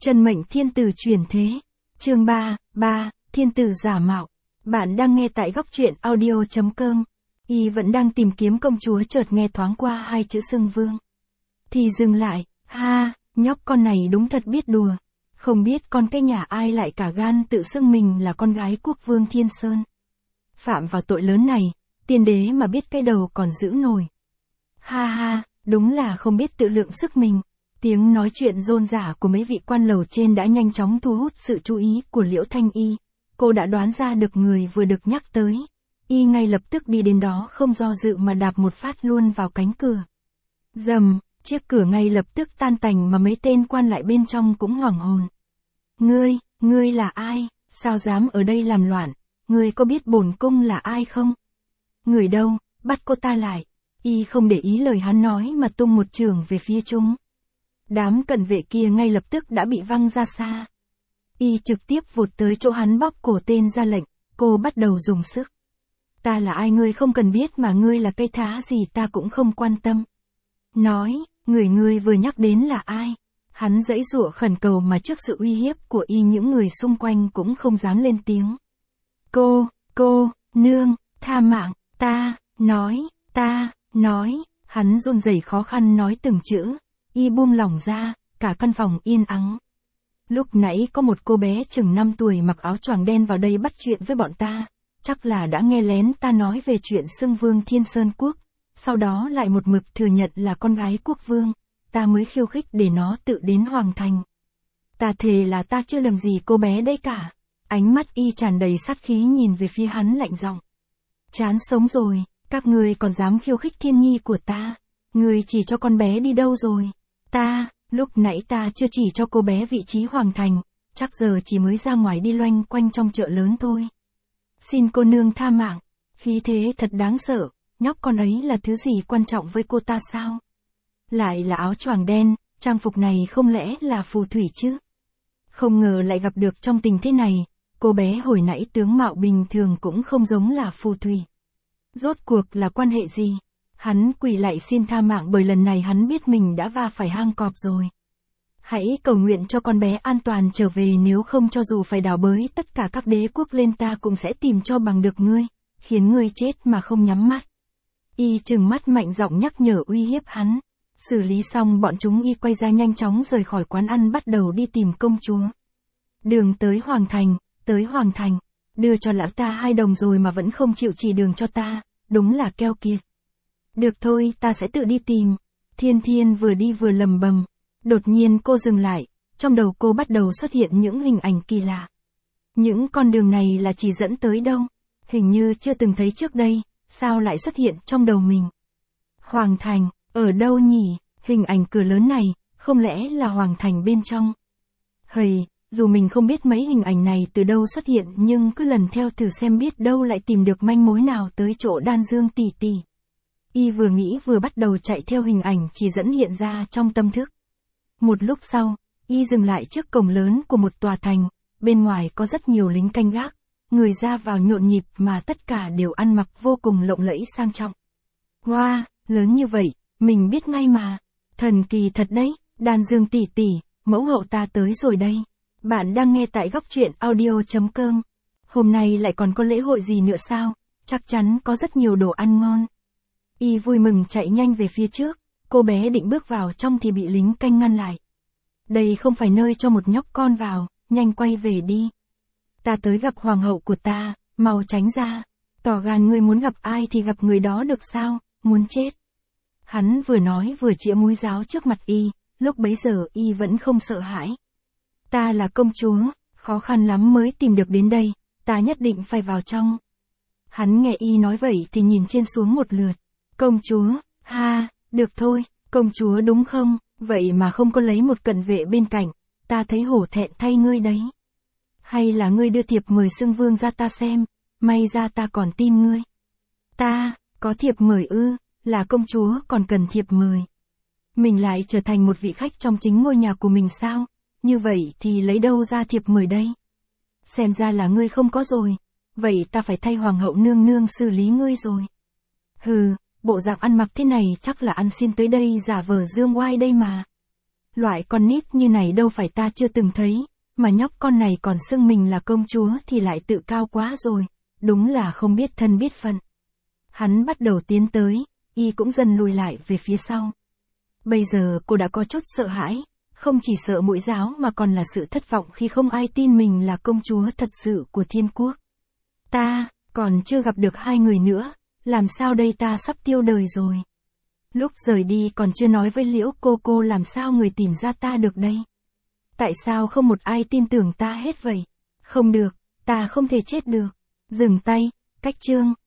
Chân mệnh thiên tử chuyển thế. Chương 3, thiên tử giả mạo. Bạn đang nghe tại góc truyện audio.com. Y vẫn đang tìm kiếm công chúa, chợt nghe thoáng qua hai chữ xưng vương. Thì dừng lại, nhóc con này đúng thật biết đùa. Không biết con cái nhà ai lại cả gan tự xưng mình là con gái quốc vương Thiên Sơn. Phạm vào tội lớn này, tiên đế mà biết cái đầu còn giữ nổi. Đúng là không biết tự lượng sức mình. Tiếng nói chuyện rôm rả của mấy vị quan lầu trên đã nhanh chóng thu hút sự chú ý của Liễu Thanh Y. Cô đã đoán ra được người vừa được nhắc tới. Y ngay lập tức đi đến đó, không do dự mà đạp một phát luôn vào cánh cửa. Rầm, chiếc cửa ngay lập tức tan tành mà mấy tên quan lại bên trong cũng hoảng hồn. Ngươi là ai? Sao dám ở đây làm loạn? Ngươi có biết bổn cung là ai không? Người đâu? Bắt cô ta lại. Y không để ý lời hắn nói mà tung một chưởng về phía chúng. Đám cận vệ kia ngay lập tức đã bị văng ra xa. Y trực tiếp vụt tới chỗ hắn, bóp cổ tên ra lệnh. Cô bắt đầu dùng sức. Ta là ai ngươi không cần biết, mà ngươi là cây thá gì ta cũng không quan tâm. Nói, ngươi vừa nhắc đến là ai? Hắn giãy giụa khẩn cầu mà trước sự uy hiếp của Y, những người xung quanh cũng không dám lên tiếng. Cô, nương, tha mạng, ta, nói, hắn run rẩy khó khăn nói từng chữ. Y buông lỏng ra, cả căn phòng yên ắng. Lúc nãy có một cô bé chừng 5 tuổi mặc áo choàng đen vào đây bắt chuyện với bọn ta. Chắc là đã nghe lén ta nói về chuyện xưng vương Thiên Sơn Quốc. Sau đó lại một mực thừa nhận là con gái quốc vương. Ta mới khiêu khích để nó tự đến Hoàng Thành. Ta thề là ta chưa làm gì cô bé đấy cả. Ánh mắt Y tràn đầy sát khí nhìn về phía hắn lạnh giọng. Chán sống rồi, các ngươi còn dám khiêu khích thiên nhi của ta. Ngươi chỉ cho con bé đi đâu rồi? Lúc nãy ta chưa chỉ cho cô bé vị trí Hoàng Thành, chắc giờ chỉ mới ra ngoài đi loanh quanh trong chợ lớn thôi. Xin cô nương tha mạng, khí thế thật đáng sợ, nhóc con ấy là thứ gì quan trọng với cô ta sao? Lại là áo choàng đen, trang phục này không lẽ là phù thủy chứ? Không ngờ lại gặp được trong tình thế này, cô bé hồi nãy tướng mạo bình thường cũng không giống là phù thủy. Rốt cuộc là quan hệ gì? Hắn quỳ lại xin tha mạng bởi lần này hắn biết mình đã va phải hang cọp rồi. Hãy cầu nguyện cho con bé an toàn trở về, nếu không cho dù phải đào bới tất cả các đế quốc lên ta cũng sẽ tìm cho bằng được ngươi, khiến ngươi chết mà không nhắm mắt. Y trừng mắt mạnh giọng nhắc nhở uy hiếp hắn. Xử lý xong bọn chúng, Y quay ra nhanh chóng rời khỏi quán ăn, bắt đầu đi tìm công chúa. Đường tới Hoàng Thành, đưa cho lão ta 2 đồng rồi mà vẫn không chịu chỉ đường cho ta, đúng là keo kiệt. Được thôi, ta sẽ tự đi tìm. Thiên vừa đi vừa lầm bầm. Đột nhiên cô dừng lại, trong đầu cô bắt đầu xuất hiện những hình ảnh kỳ lạ. Những con đường này là chỉ dẫn tới đâu? Hình như chưa từng thấy trước đây, sao lại xuất hiện trong đầu mình? Hoàng Thành, ở đâu nhỉ? Hình ảnh cửa lớn này, không lẽ là Hoàng Thành bên trong? Dù mình không biết mấy hình ảnh này từ đâu xuất hiện, nhưng cứ lần theo thử xem biết đâu lại tìm được manh mối nào tới chỗ Đan Dương tỷ tỷ. Y vừa nghĩ vừa bắt đầu chạy theo hình ảnh chỉ dẫn hiện ra trong tâm thức. Một lúc sau, Y dừng lại trước cổng lớn của một tòa thành, bên ngoài có rất nhiều lính canh gác, người ra vào nhộn nhịp mà tất cả đều ăn mặc vô cùng lộng lẫy sang trọng. Wow, lớn như vậy, mình biết ngay mà. Thần kỳ thật đấy, Đan Dương tỷ tỷ, mẫu hậu ta tới rồi đây. Bạn đang nghe tại góc truyện audio.com. Hôm nay lại còn có lễ hội gì nữa sao? Chắc chắn có rất nhiều đồ ăn ngon. Y vui mừng chạy nhanh về phía trước, cô bé định bước vào trong thì bị lính canh ngăn lại. Đây không phải nơi cho một nhóc con vào, nhanh quay về đi. Ta tới gặp hoàng hậu của ta, mau tránh ra. Tỏ gan ngươi muốn gặp ai thì gặp người đó được sao, muốn chết. Hắn vừa nói vừa chĩa mũi giáo trước mặt Y, lúc bấy giờ Y vẫn không sợ hãi. Ta là công chúa, khó khăn lắm mới tìm được đến đây, ta nhất định phải vào trong. Hắn nghe Y nói vậy thì nhìn trên xuống một lượt. Công chúa, được thôi, công chúa đúng không? Vậy mà không có lấy một cận vệ bên cạnh, ta thấy hổ thẹn thay ngươi đấy. Hay là ngươi đưa thiệp mời xưng vương ra ta xem, may ra ta còn tin ngươi. Ta, có thiệp mời ư? Là công chúa còn cần thiệp mời. Mình lại trở thành một vị khách trong chính ngôi nhà của mình sao? Như vậy thì lấy đâu ra thiệp mời đây? Xem ra là ngươi không có rồi. Vậy ta phải thay hoàng hậu nương nương xử lý ngươi rồi. Bộ dạng ăn mặc thế này chắc là ăn xin tới đây giả vờ dương oai đây mà. Loại con nít như này đâu phải ta chưa từng thấy, mà nhóc con này còn xưng mình là công chúa thì lại tự cao quá rồi, đúng là không biết thân biết phận. Hắn bắt đầu tiến tới, y cũng dần lùi lại về phía sau. Bây giờ cô đã có chút sợ hãi, không chỉ sợ mũi giáo mà còn là sự thất vọng khi không ai tin mình là công chúa thật sự của thiên quốc. Ta, còn chưa gặp được hai người nữa, làm sao đây, ta sắp tiêu đời rồi. Lúc rời đi còn chưa nói với Liễu cô làm sao người tìm ra ta được đây. Tại sao không một ai tin tưởng ta hết vậy? Không được, ta không thể chết được. Dừng tay, cách chương.